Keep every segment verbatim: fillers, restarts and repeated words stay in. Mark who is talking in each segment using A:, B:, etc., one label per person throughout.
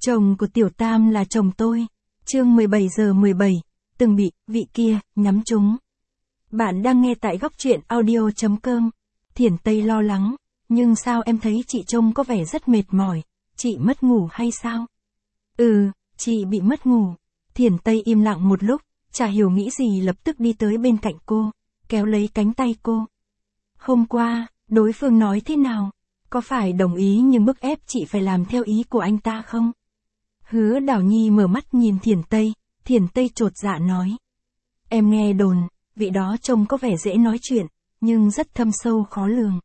A: Chồng của Tiểu Tam là chồng tôi. Chương mười bảy giờ mười bảy, từng bị, vị kia, nhắm trúng. Bạn đang nghe tại góc truyện audio.com. Thiển Tây lo lắng, nhưng sao em thấy chị trông có vẻ rất mệt mỏi, chị mất ngủ hay sao? Ừ, chị bị mất ngủ. Thiển Tây im lặng một lúc, chả hiểu nghĩ gì lập tức đi tới bên cạnh cô, kéo lấy cánh tay cô. Hôm qua, đối phương nói thế nào? Có phải đồng ý nhưng bức ép chị phải làm theo ý của anh ta không? Hứa Đào Nhi mở mắt nhìn Thiển Tây, Thiển Tây chột dạ nói. Em nghe đồn, vị đó trông có vẻ dễ nói chuyện, nhưng rất thâm sâu khó lường.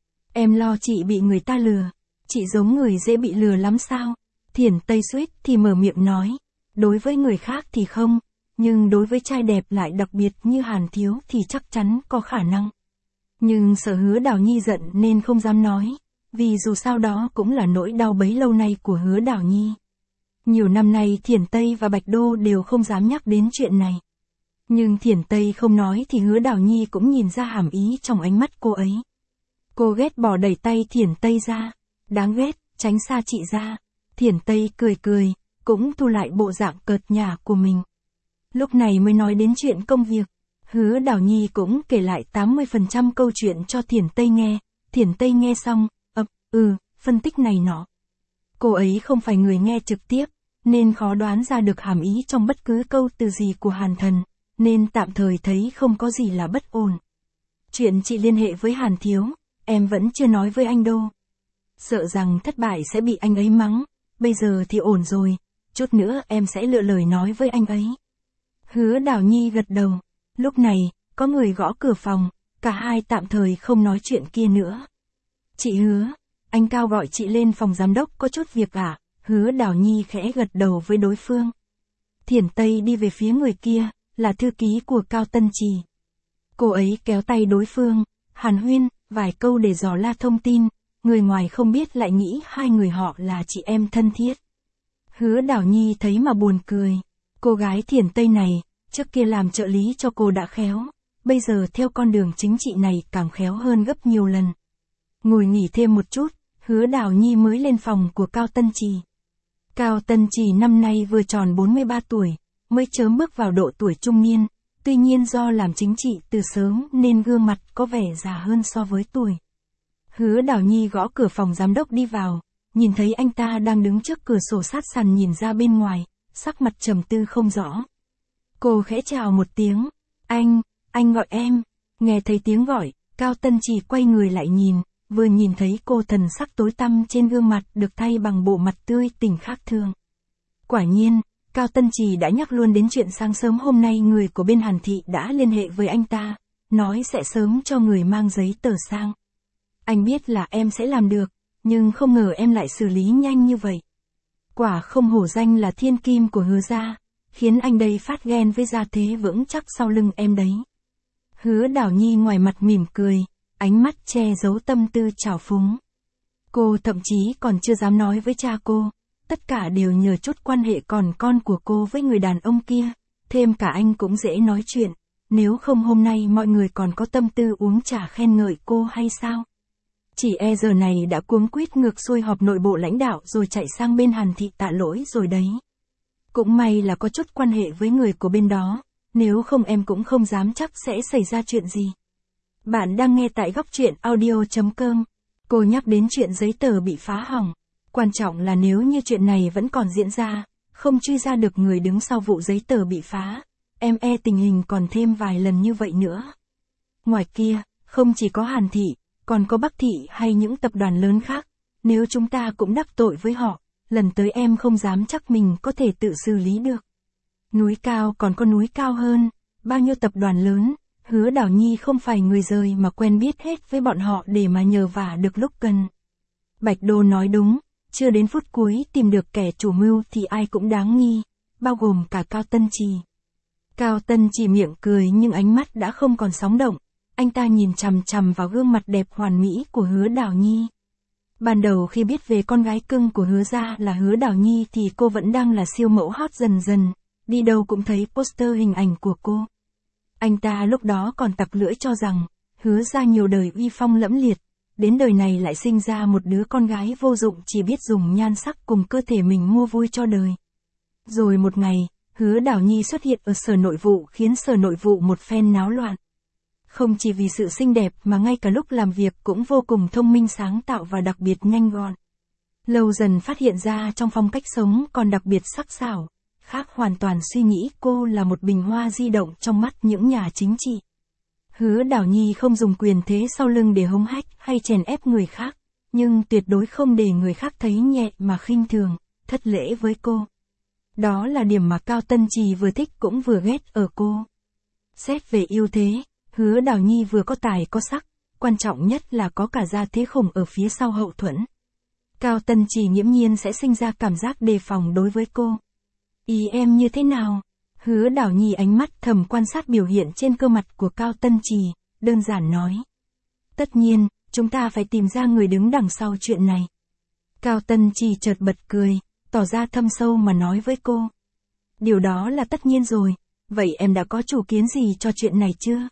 A: Em lo chị bị người ta lừa, chị giống người dễ bị lừa lắm sao? Thiển Tây suýt thì mở miệng nói, đối với người khác thì không, nhưng đối với trai đẹp lại đặc biệt như Hàn Thiếu thì chắc chắn có khả năng. Nhưng sợ Hứa Đào Nhi giận nên không dám nói, vì dù sao đó cũng là nỗi đau bấy lâu nay của Hứa Đào Nhi. Nhiều năm nay Thiển Tây và Bạch Đô đều không dám nhắc đến chuyện này. Nhưng Thiển Tây không nói thì Hứa Đào Nhi cũng nhìn ra hàm ý trong ánh mắt cô ấy. Cô ghét bỏ đẩy tay Thiển Tây ra. Đáng ghét, tránh xa chị ra. Thiển Tây cười cười, cũng thu lại bộ dạng cợt nhả của mình. Lúc này mới nói đến chuyện công việc. Hứa Đào Nhi cũng kể lại tám mươi phần trăm câu chuyện cho Thiển Tây nghe. Thiển Tây nghe xong, ậm, ừ, phân tích này nọ. Cô ấy không phải người nghe trực tiếp, nên khó đoán ra được hàm ý trong bất cứ câu từ gì của Hàn Thần, nên tạm thời thấy không có gì là bất ổn. Chuyện chị liên hệ với Hàn Thiếu, em vẫn chưa nói với anh đâu. Sợ rằng thất bại sẽ bị anh ấy mắng, bây giờ thì ổn rồi, chút nữa em sẽ lựa lời nói với anh ấy. Hứa Đào Nhi gật đầu, lúc này, có người gõ cửa phòng, cả hai tạm thời không nói chuyện kia nữa. Chị Hứa, anh Cao gọi chị lên phòng giám đốc có chút việc à? Hứa Đào Nhi khẽ gật đầu với đối phương. Thiển Tây đi về phía người kia, là thư ký của Cao Tân Trì. Cô ấy kéo tay đối phương, hàn huyên, vài câu để dò la thông tin, người ngoài không biết lại nghĩ hai người họ là chị em thân thiết. Hứa Đào Nhi thấy mà buồn cười. Cô gái Thiển Tây này, trước kia làm trợ lý cho cô đã khéo, bây giờ theo con đường chính trị này càng khéo hơn gấp nhiều lần. Ngồi nghỉ thêm một chút, Hứa Đào Nhi mới lên phòng của Cao Tân Trì. Cao Tân Trì năm nay vừa tròn bốn mươi ba tuổi, mới chớm bước vào độ tuổi trung niên, tuy nhiên do làm chính trị từ sớm nên gương mặt có vẻ già hơn so với tuổi. Hứa Đào Nhi gõ cửa phòng giám đốc đi vào, nhìn thấy anh ta đang đứng trước cửa sổ sát sàn nhìn ra bên ngoài, sắc mặt trầm tư không rõ. Cô khẽ chào một tiếng, anh, anh gọi em, nghe thấy tiếng gọi, Cao Tân Trì quay người lại nhìn. Vừa nhìn thấy cô thần sắc tối tăm trên gương mặt được thay bằng bộ mặt tươi tỉnh khác thường. Quả nhiên, Cao Tân Trì đã nhắc luôn đến chuyện sáng sớm hôm nay người của bên Hàn Thị đã liên hệ với anh ta, nói sẽ sớm cho người mang giấy tờ sang. Anh biết là em sẽ làm được, nhưng không ngờ em lại xử lý nhanh như vậy. Quả không hổ danh là thiên kim của Hứa gia, khiến anh đây phát ghen với gia thế vững chắc sau lưng em đấy. Hứa Đào Nhi ngoài mặt mỉm cười, ánh mắt che giấu tâm tư trào phúng. Cô thậm chí còn chưa dám nói với cha cô, tất cả đều nhờ chút quan hệ còn con của cô với người đàn ông kia, thêm cả anh cũng dễ nói chuyện, nếu không hôm nay mọi người còn có tâm tư uống trà khen ngợi cô hay sao? Chỉ e giờ này đã cuống quýt ngược xuôi họp nội bộ lãnh đạo rồi chạy sang bên Hàn Thị tạ lỗi rồi đấy. Cũng may là có chút quan hệ với người của bên đó, nếu không em cũng không dám chắc sẽ xảy ra chuyện gì. Bạn đang nghe tại góc truyện audio.com. Cô nhắc đến chuyện giấy tờ bị phá hỏng. Quan trọng là nếu như chuyện này vẫn còn diễn ra, không truy ra được người đứng sau vụ giấy tờ bị phá, em e tình hình còn thêm vài lần như vậy nữa. Ngoài kia, không chỉ có Hàn Thị, còn có Bắc Thị hay những tập đoàn lớn khác, nếu chúng ta cũng đắc tội với họ, lần tới em không dám chắc mình có thể tự xử lý được. Núi cao còn có núi cao hơn, bao nhiêu tập đoàn lớn. Hứa Đào Nhi không phải người rời mà quen biết hết với bọn họ để mà nhờ vả được lúc cần. Bạch Đô nói đúng, chưa đến phút cuối tìm được kẻ chủ mưu thì ai cũng đáng nghi, bao gồm cả Cao Tân Trì. Cao Tân Trì miệng cười nhưng ánh mắt đã không còn sóng động, anh ta nhìn chằm chằm vào gương mặt đẹp hoàn mỹ của Hứa Đào Nhi. Ban đầu khi biết về con gái cưng của Hứa gia là Hứa Đào Nhi thì cô vẫn đang là siêu mẫu hot dần dần, đi đâu cũng thấy poster hình ảnh của cô. Anh ta lúc đó còn tặc lưỡi cho rằng, Hứa gia nhiều đời uy phong lẫm liệt, đến đời này lại sinh ra một đứa con gái vô dụng chỉ biết dùng nhan sắc cùng cơ thể mình mua vui cho đời. Rồi một ngày, Hứa Đào Nhi xuất hiện ở Sở Nội vụ khiến Sở Nội vụ một phen náo loạn. Không chỉ vì sự xinh đẹp mà ngay cả lúc làm việc cũng vô cùng thông minh sáng tạo và đặc biệt nhanh gọn. Lâu dần phát hiện ra trong phong cách sống còn đặc biệt sắc sảo, khác hoàn toàn suy nghĩ cô là một bình hoa di động trong mắt những nhà chính trị. Hứa Đào Nhi không dùng quyền thế sau lưng để hống hách hay chèn ép người khác, nhưng tuyệt đối không để người khác thấy nhẹ mà khinh thường, thất lễ với cô. Đó là điểm mà Cao Tân Trì vừa thích cũng vừa ghét ở cô. Xét về ưu thế, Hứa Đào Nhi vừa có tài có sắc, quan trọng nhất là có cả gia thế khủng ở phía sau hậu thuẫn. Cao Tân Trì nghiễm nhiên sẽ sinh ra cảm giác đề phòng đối với cô. Ý em như thế nào? Hứa Đào Nhi ánh mắt thầm quan sát biểu hiện trên cơ mặt của Cao Tân Trì, đơn giản nói. Tất nhiên, chúng ta phải tìm ra người đứng đằng sau chuyện này. Cao Tân Trì chợt bật cười, tỏ ra thâm sâu mà nói với cô. Điều đó là tất nhiên rồi, vậy em đã có chủ kiến gì cho chuyện này chưa?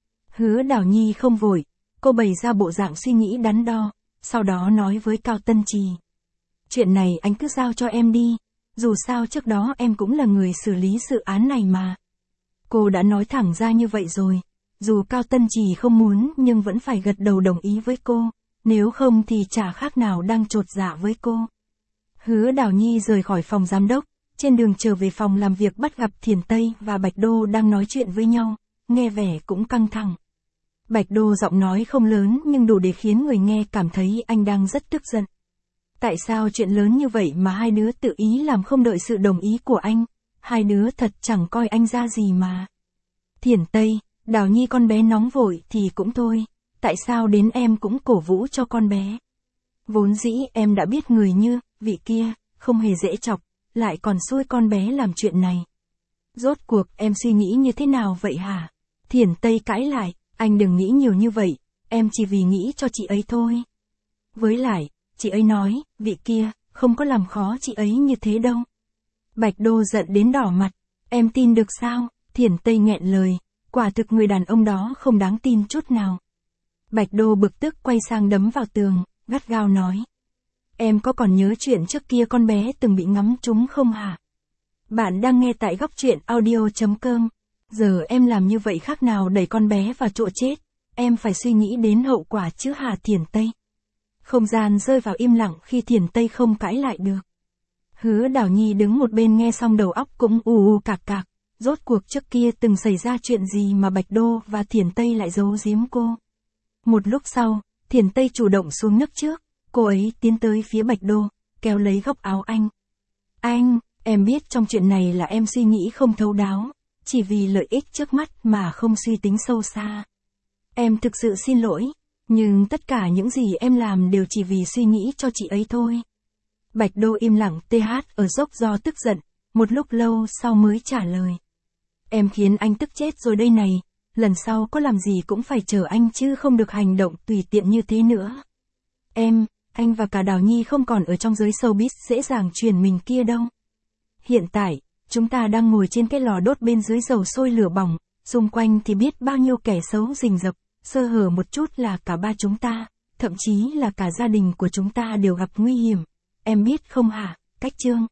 A: Hứa Đào Nhi không vội, cô bày ra bộ dạng suy nghĩ đắn đo, sau đó nói với Cao Tân Trì. Chuyện này anh cứ giao cho em đi, dù sao trước đó em cũng là người xử lý sự án này mà. Cô đã nói thẳng ra như vậy rồi, dù Cao Tân Trì không muốn nhưng vẫn phải gật đầu đồng ý với cô, nếu không thì chả khác nào đang chột dạ với cô. Hứa Đào Nhi rời khỏi phòng giám đốc, trên đường trở về phòng làm việc bắt gặp Thiền Tây và Bạch Đô đang nói chuyện với nhau, nghe vẻ cũng căng thẳng. Bạch Đô giọng nói không lớn nhưng đủ để khiến người nghe cảm thấy anh đang rất tức giận. Tại sao chuyện lớn như vậy mà hai đứa tự ý làm không đợi sự đồng ý của anh, hai đứa thật chẳng coi anh ra gì mà. Thiền Tây, Đào Nhi con bé nóng vội thì cũng thôi, tại sao đến em cũng cổ vũ cho con bé? Vốn dĩ em đã biết người như, vị kia, không hề dễ chọc, lại còn xui con bé làm chuyện này. Rốt cuộc em suy nghĩ như thế nào vậy hả? Thiền Tây cãi lại, anh đừng nghĩ nhiều như vậy, em chỉ vì nghĩ cho chị ấy thôi. Với lại, chị ấy nói, vị kia, không có làm khó chị ấy như thế đâu. Bạch Đô giận đến đỏ mặt, em tin được sao? Thiền Tây nghẹn lời, quả thực người đàn ông đó không đáng tin chút nào. Bạch Đô bực tức quay sang đấm vào tường, gắt gao nói. Em có còn nhớ chuyện trước kia con bé từng bị ngắm trúng không hả? Bạn đang nghe tại góc truyện audio chấm com. Giờ em làm như vậy khác nào đẩy con bé vào chỗ chết, em phải suy nghĩ đến hậu quả chứ hả Thiền Tây. Không gian rơi vào im lặng khi Thiền Tây không cãi lại được. Hứa Đào Nhi đứng một bên nghe xong đầu óc cũng ù ù cạc cạc, rốt cuộc trước kia từng xảy ra chuyện gì mà Bạch Đô và Thiền Tây lại giấu giếm cô. Một lúc sau, Thiền Tây chủ động xuống nước trước, cô ấy tiến tới phía Bạch Đô, kéo lấy góc áo anh. Anh, em biết trong chuyện này là em suy nghĩ không thấu đáo, chỉ vì lợi ích trước mắt mà không suy tính sâu xa. Em thực sự xin lỗi, nhưng tất cả những gì em làm đều chỉ vì suy nghĩ cho chị ấy thôi. Bạch Đô im lặng tê hát ở dốc do tức giận, một lúc lâu sau mới trả lời. Em khiến anh tức chết rồi đây này, lần sau có làm gì cũng phải chờ anh chứ không được hành động tùy tiện như thế nữa. Em, anh và cả Đào Nhi không còn ở trong giới showbiz dễ dàng truyền mình kia đâu. Hiện tại, chúng ta đang ngồi trên cái lò đốt bên dưới dầu sôi lửa bỏng, xung quanh thì biết bao nhiêu kẻ xấu rình rập, sơ hở một chút là cả ba chúng ta, thậm chí là cả gia đình của chúng ta đều gặp nguy hiểm. Em biết không hả, Cách Trương?